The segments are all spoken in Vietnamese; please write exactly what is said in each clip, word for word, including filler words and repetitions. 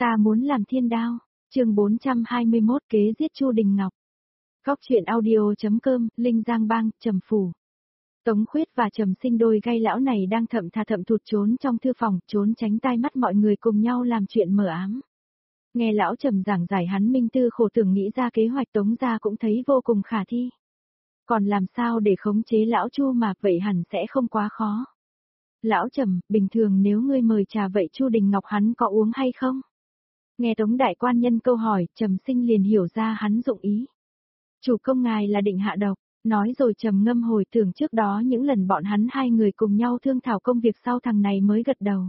Ta muốn làm thiên đao. Chương bốn trăm hai mươi mốt kế giết Chu Đình Ngọc. Góc truyện audio.com, Linh Giang Bang, Trầm Phủ. Tống Khuyết và Trầm Sinh đôi gai lão này đang thậm thà thậm thụt trốn trong thư phòng, trốn tránh tai mắt mọi người cùng nhau làm chuyện mờ ám. Nghe lão Trầm giảng giải hắn minh tư khổ tưởng nghĩ ra kế hoạch Tống gia cũng thấy vô cùng khả thi. Còn làm sao để khống chế lão Chu mà vậy hẳn sẽ không quá khó. Lão Trầm, bình thường nếu ngươi mời trà vậy Chu Đình Ngọc hắn có uống hay không? Nghe Tống đại quan nhân câu hỏi, Trầm Sinh liền hiểu ra hắn dụng ý. Chủ công ngài là định hạ độc, nói rồi trầm ngâm hồi tưởng trước đó những lần bọn hắn hai người cùng nhau thương thảo công việc sau thằng này mới gật đầu.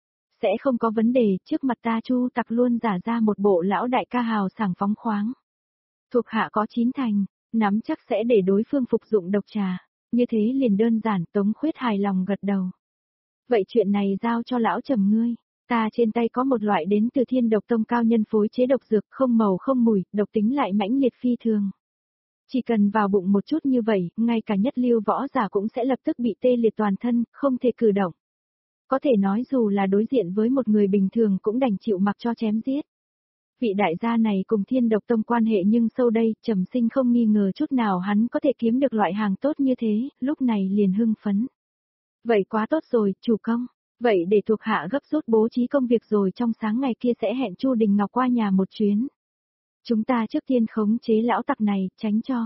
Sẽ không có vấn đề, trước mặt ta Chu Tặc luôn giả ra một bộ lão đại ca hào sảng phóng khoáng. Thuộc hạ có chín thành, nắm chắc sẽ để đối phương phục dụng độc trà, như thế liền đơn giản. Tống Khuyết hài lòng gật đầu. Vậy chuyện này giao cho lão Trầm ngươi. Ta trên tay có một loại đến từ Thiên Độc Tông cao nhân phối chế độc dược, không màu không mùi, độc tính lại mãnh liệt phi thường. Chỉ cần vào bụng một chút như vậy, ngay cả nhất lưu võ giả cũng sẽ lập tức bị tê liệt toàn thân, không thể cử động. Có thể nói dù là đối diện với một người bình thường cũng đành chịu mặc cho chém giết. Vị đại gia này cùng Thiên Độc Tông quan hệ nhưng sâu đây, Trầm Sinh không nghi ngờ chút nào hắn có thể kiếm được loại hàng tốt như thế, lúc này liền hưng phấn. Vậy quá tốt rồi, chủ công. Vậy để thuộc hạ gấp rút bố trí công việc rồi trong sáng ngày kia sẽ hẹn Chu Đình Ngọc qua nhà một chuyến. Chúng ta trước tiên khống chế lão tặc này, tránh cho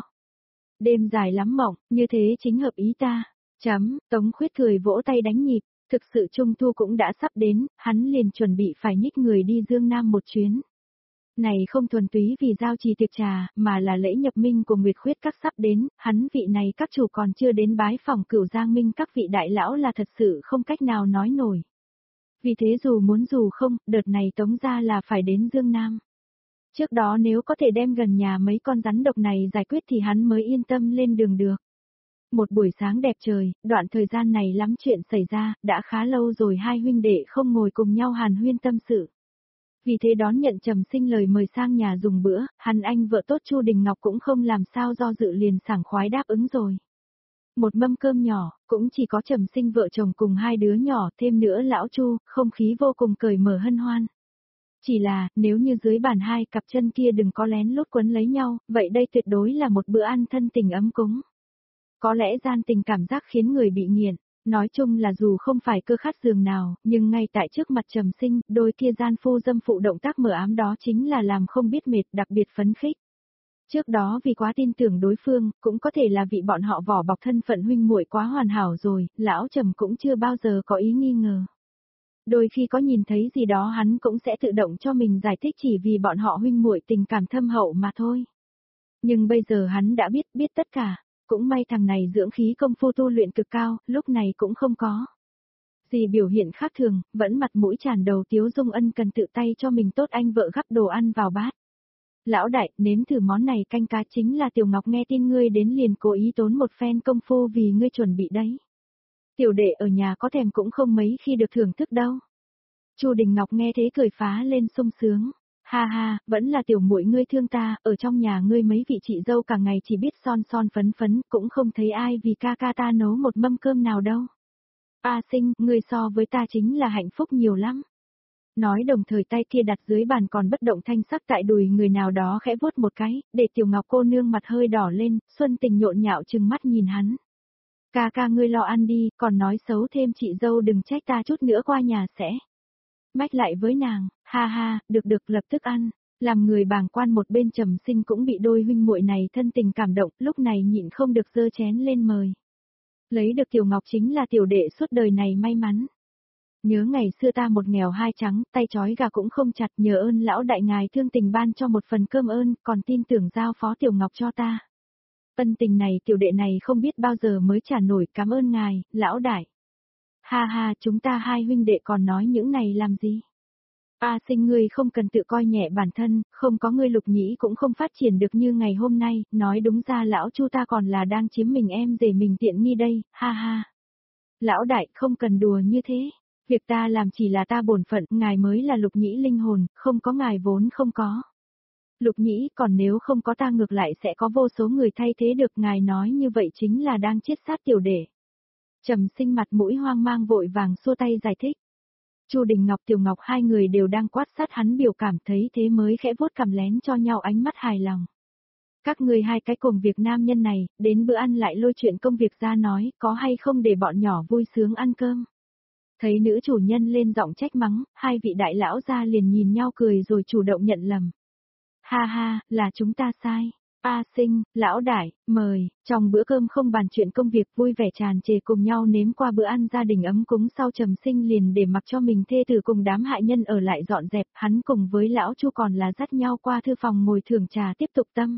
đêm dài lắm mộng, như thế chính hợp ý ta. Chấm, Tống Khuyết cười vỗ tay đánh nhịp, thực sự Trung Thu cũng đã sắp đến, hắn liền chuẩn bị phải nhích người đi Dương Nam một chuyến. Này không thuần túy vì giao trì tiệc trà, mà là lễ nhập minh của Nguyệt Khuyết các sắp đến, hắn vị này các chủ còn chưa đến bái phòng Cửu Giang Minh các vị đại lão là thật sự không cách nào nói nổi. Vì thế dù muốn dù không, đợt này Tống gia là phải đến Dương Nam. Trước đó nếu có thể đem gần nhà mấy con rắn độc này giải quyết thì hắn mới yên tâm lên đường được. Một buổi sáng đẹp trời, đoạn thời gian này lắm chuyện xảy ra, đã khá lâu rồi hai huynh đệ không ngồi cùng nhau hàn huyên tâm sự. Vì thế đón nhận Trầm Sinh lời mời sang nhà dùng bữa, hắn anh vợ tốt Chu Đình Ngọc cũng không làm sao do dự liền sảng khoái đáp ứng rồi. Một mâm cơm nhỏ, cũng chỉ có Trầm Sinh vợ chồng cùng hai đứa nhỏ, thêm nữa lão Chu, không khí vô cùng cởi mở hân hoan. Chỉ là, nếu như dưới bàn hai cặp chân kia đừng có lén lút quấn lấy nhau, vậy đây tuyệt đối là một bữa ăn thân tình ấm cúng. Có lẽ gian tình cảm giác khiến người bị nghiện. Nói chung là dù không phải cơ khát giường nào, nhưng ngay tại trước mặt Trầm Sinh, đôi kia gian phu dâm phụ động tác mờ ám đó chính là làm không biết mệt, đặc biệt phấn khích. Trước đó vì quá tin tưởng đối phương, cũng có thể là vì bọn họ vỏ bọc thân phận huynh muội quá hoàn hảo rồi, lão Trầm cũng chưa bao giờ có ý nghi ngờ. Đôi khi có nhìn thấy gì đó hắn cũng sẽ tự động cho mình giải thích chỉ vì bọn họ huynh muội tình cảm thâm hậu mà thôi. Nhưng bây giờ hắn đã biết, biết tất cả. Cũng may thằng này dưỡng khí công phu tu luyện cực cao, lúc này cũng không có gì biểu hiện khác thường, vẫn mặt mũi tràn đầu tiếu dung ân cần tự tay cho mình tốt anh vợ gắp đồ ăn vào bát. Lão đại, nếm thử món này canh cá chính là Tiểu Ngọc nghe tin ngươi đến liền cố ý tốn một phen công phu vì ngươi chuẩn bị đấy. Tiểu đệ ở nhà có thèm cũng không mấy khi được thưởng thức đâu. Chu Đình Ngọc nghe thế cười phá lên sung sướng. Ha ha, vẫn là tiểu muội ngươi thương ta, ở trong nhà ngươi mấy vị chị dâu cả ngày chỉ biết son son phấn phấn, cũng không thấy ai vì ca ca ta nấu một mâm cơm nào đâu. A Sinh, ngươi so với ta chính là hạnh phúc nhiều lắm. Nói đồng thời tay kia đặt dưới bàn còn bất động thanh sắc tại đùi người nào đó khẽ vuốt một cái, để Tiểu Ngọc cô nương mặt hơi đỏ lên, Xuân Tình nhộn nhạo trừng mắt nhìn hắn. Ca ca ngươi lo ăn đi, còn nói xấu thêm chị dâu đừng trách ta chút nữa qua nhà sẽ mách lại với nàng. Ha ha, được được lập tức ăn. Làm người bàng quan một bên Trầm Sinh cũng bị đôi huynh muội này thân tình cảm động, lúc này nhịn không được giơ chén lên mời. Lấy được Tiểu Ngọc chính là tiểu đệ suốt đời này may mắn. Nhớ ngày xưa ta một nghèo hai trắng, tay trói gà cũng không chặt, nhờ ơn lão đại ngài thương tình ban cho một phần cơm ơn, còn tin tưởng giao phó Tiểu Ngọc cho ta. Ân tình này tiểu đệ này không biết bao giờ mới trả nổi, cảm ơn ngài, lão đại. Ha ha, chúng ta hai huynh đệ còn nói những này làm gì? A Sinh ngươi không cần tự coi nhẹ bản thân, không có ngươi Lục Nhĩ cũng không phát triển được như ngày hôm nay, nói đúng ra lão Chu ta còn là đang chiếm mình em rể mình tiện nghi đây, ha ha. Lão đại không cần đùa như thế, việc ta làm chỉ là ta bổn phận, ngài mới là Lục Nhĩ linh hồn, không có ngài vốn không có. Lục Nhĩ còn nếu không có ta ngược lại sẽ có vô số người thay thế được, ngài nói như vậy chính là đang chiết sát tiểu đệ. Trầm Sinh mặt mũi hoang mang vội vàng xua tay giải thích. Chu Đình Ngọc Tiểu Ngọc hai người đều đang quan sát hắn biểu cảm, thấy thế mới khẽ vuốt cằm lén cho nhau ánh mắt hài lòng. Các người hai cái cùng việc nam nhân này, đến bữa ăn lại lôi chuyện công việc ra nói, có hay không để bọn nhỏ vui sướng ăn cơm. Thấy nữ chủ nhân lên giọng trách mắng, hai vị đại lão ra liền nhìn nhau cười rồi chủ động nhận lầm. Ha ha, là chúng ta sai. A Sinh, lão đại, mời, trong bữa cơm không bàn chuyện công việc vui vẻ tràn trề cùng nhau nếm qua bữa ăn gia đình ấm cúng sau Trầm Sinh liền để mặc cho mình thê tử cùng đám hại nhân ở lại dọn dẹp, hắn cùng với lão Chu còn là dắt nhau qua thư phòng ngồi thưởng trà tiếp tục tâm.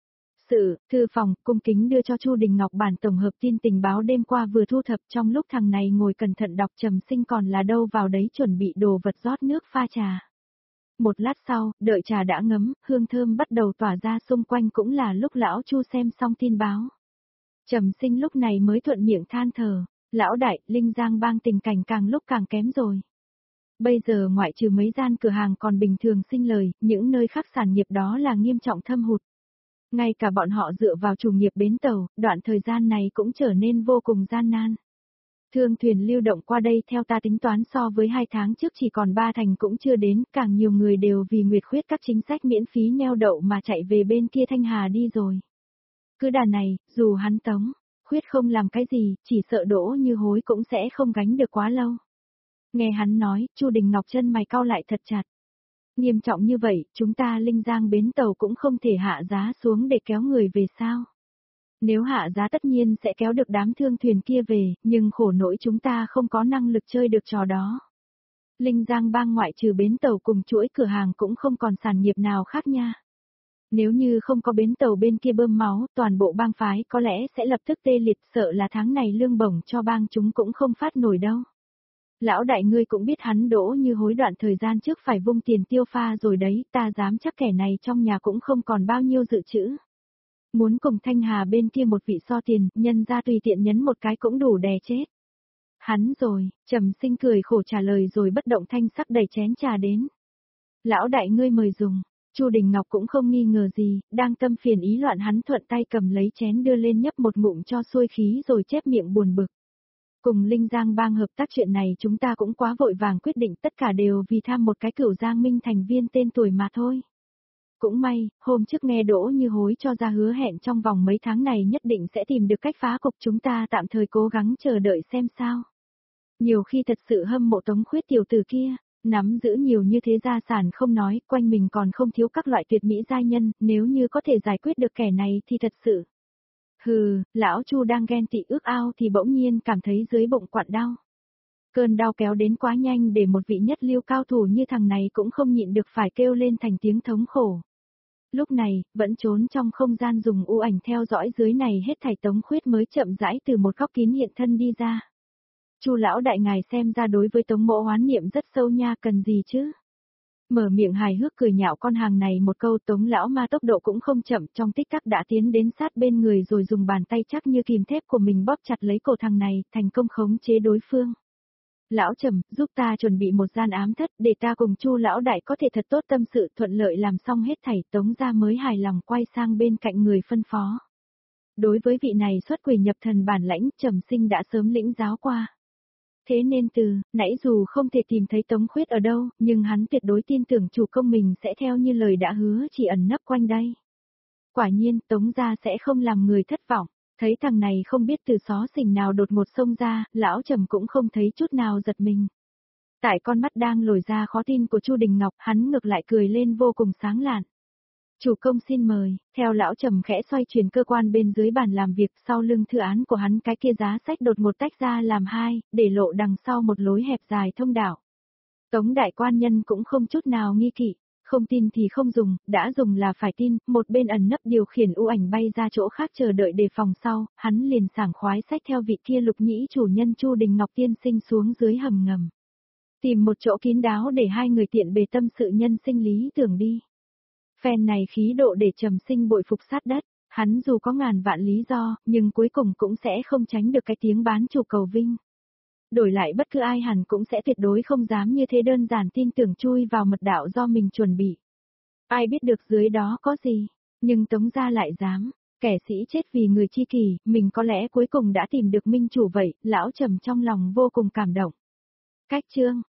Sự, thư phòng, cung kính đưa cho Chu Đình Ngọc bản tổng hợp tin tình báo đêm qua vừa thu thập trong lúc thằng này ngồi cẩn thận đọc Trầm Sinh còn là đâu vào đấy chuẩn bị đồ vật rót nước pha trà. Một lát sau, đợi trà đã ngấm, hương thơm bắt đầu tỏa ra xung quanh cũng là lúc lão Chu xem xong tin báo. Trầm Sinh lúc này mới thuận miệng than thở, lão đại, Linh Giang bang tình cảnh càng lúc càng kém rồi. Bây giờ ngoại trừ mấy gian cửa hàng còn bình thường sinh lời, những nơi khác sản nghiệp đó là nghiêm trọng thâm hụt. Ngay cả bọn họ dựa vào chủ nghiệp bến tàu, đoạn thời gian này cũng trở nên vô cùng gian nan. Thương thuyền lưu động qua đây theo ta tính toán so với hai tháng trước chỉ còn ba thành cũng chưa đến, càng nhiều người đều vì Nguyệt Khuyết các chính sách miễn phí neo đậu mà chạy về bên kia Thanh Hà đi rồi. Cứ đà này, dù hắn Tống, Khuyết không làm cái gì, chỉ sợ Đỗ Như Hối cũng sẽ không gánh được quá lâu. Nghe hắn nói, Chu Đình Ngọc chân mày cau lại thật chặt. Nghiêm trọng như vậy, chúng ta Linh Giang bến tàu cũng không thể hạ giá xuống để kéo người về sao. Nếu hạ giá tất nhiên sẽ kéo được đám thương thuyền kia về, nhưng khổ nỗi chúng ta không có năng lực chơi được trò đó. Linh Giang bang ngoại trừ bến tàu cùng chuỗi cửa hàng cũng không còn sản nghiệp nào khác nha. Nếu như không có bến tàu bên kia bơm máu, toàn bộ bang phái có lẽ sẽ lập tức tê liệt, sợ là tháng này lương bổng cho bang chúng cũng không phát nổi đâu. Lão đại ngươi cũng biết hắn Đỗ Như Hối đoạn thời gian trước phải vung tiền tiêu pha rồi đấy, ta dám chắc kẻ này trong nhà cũng không còn bao nhiêu dự trữ. Muốn cùng Thanh Hà bên kia một vị so tiền, nhân ra tùy tiện nhấn một cái cũng đủ đè chết. Hắn rồi, Trầm Sinh cười khổ trả lời rồi bất động thanh sắc đẩy chén trà đến. Lão đại ngươi mời dùng, Chu Đình Ngọc cũng không nghi ngờ gì, đang tâm phiền ý loạn hắn thuận tay cầm lấy chén đưa lên nhấp một ngụm cho xuôi khí rồi chép miệng buồn bực. Cùng Linh Giang bang hợp tác chuyện này chúng ta cũng quá vội vàng quyết định, tất cả đều vì tham một cái Cửu Giang Minh thành viên tên tuổi mà thôi. Cũng may, hôm trước nghe Đỗ Như Hối cho ra hứa hẹn trong vòng mấy tháng này nhất định sẽ tìm được cách phá cục, chúng ta tạm thời cố gắng chờ đợi xem sao. Nhiều khi thật sự hâm mộ Tống Khuyết tiểu tử kia, nắm giữ nhiều như thế gia sản không nói, quanh mình còn không thiếu các loại tuyệt mỹ giai nhân, nếu như có thể giải quyết được kẻ này thì thật sự. Hừ, lão Chu đang ghen tị ước ao thì bỗng nhiên cảm thấy dưới bụng quặn đau. Cơn đau kéo đến quá nhanh để một vị nhất lưu cao thủ như thằng này cũng không nhịn được phải kêu lên thành tiếng thống khổ. Lúc này, vẫn trốn trong không gian dùng u ảnh theo dõi dưới này hết thảy Tống Khuyết mới chậm rãi từ một góc kín hiện thân đi ra. Chu lão đại ngài xem ra đối với Tống mỗ oán niệm rất sâu nha, cần gì chứ? Mở miệng hài hước cười nhạo con hàng này một câu, Tống lão ma tốc độ cũng không chậm, trong tích tắc đã tiến đến sát bên người rồi dùng bàn tay chắc như kìm thép của mình bóp chặt lấy cổ thằng này, thành công khống chế đối phương. Lão Trầm, giúp ta chuẩn bị một gian ám thất để ta cùng Chu lão đại có thể thật tốt tâm sự, thuận lợi làm xong hết thảy. Tống gia mới hài lòng quay sang bên cạnh người phân phó. Đối với vị này xuất quỷ nhập thần bản lãnh, Trầm Sinh đã sớm lĩnh giáo qua. Thế nên từ, nãy dù không thể tìm thấy Tống Khuyết ở đâu, nhưng hắn tuyệt đối tin tưởng chủ công mình sẽ theo như lời đã hứa chỉ ẩn nấp quanh đây. Quả nhiên, Tống gia sẽ không làm người thất vọng. Thấy thằng này không biết từ xó xỉnh nào đột ngột xông ra, lão Trầm cũng không thấy chút nào giật mình. Tại con mắt đang lồi ra khó tin của Chu Đình Ngọc, hắn ngược lại cười lên vô cùng sáng lạn. Chủ công xin mời, theo lão Trầm khẽ xoay chuyển cơ quan bên dưới bàn làm việc, sau lưng thư án của hắn cái kia giá sách đột một tách ra làm hai, để lộ đằng sau một lối hẹp dài thông đạo. Tống đại quan nhân cũng không chút nào nghi kỵ. Không tin thì không dùng, đã dùng là phải tin, một bên ẩn nấp điều khiển u ảnh bay ra chỗ khác chờ đợi đề phòng sau, hắn liền sảng khoái xách theo vị kia lục nhĩ chủ nhân Chu Đình Ngọc tiên sinh xuống dưới hầm ngầm. Tìm một chỗ kín đáo để hai người tiện bề tâm sự nhân sinh lý tưởng đi. Phen này khí độ để Trầm Sinh bội phục sát đất, hắn dù có ngàn vạn lý do, nhưng cuối cùng cũng sẽ không tránh được cái tiếng bán chủ cầu vinh. Đổi lại bất cứ ai hẳn cũng sẽ tuyệt đối không dám như thế đơn giản tin tưởng chui vào mật đạo do mình chuẩn bị. Ai biết được dưới đó có gì, nhưng Tống gia lại dám, kẻ sĩ chết vì người chi kỷ, mình có lẽ cuối cùng đã tìm được minh chủ vậy, lão Trầm trong lòng vô cùng cảm động. Cách chương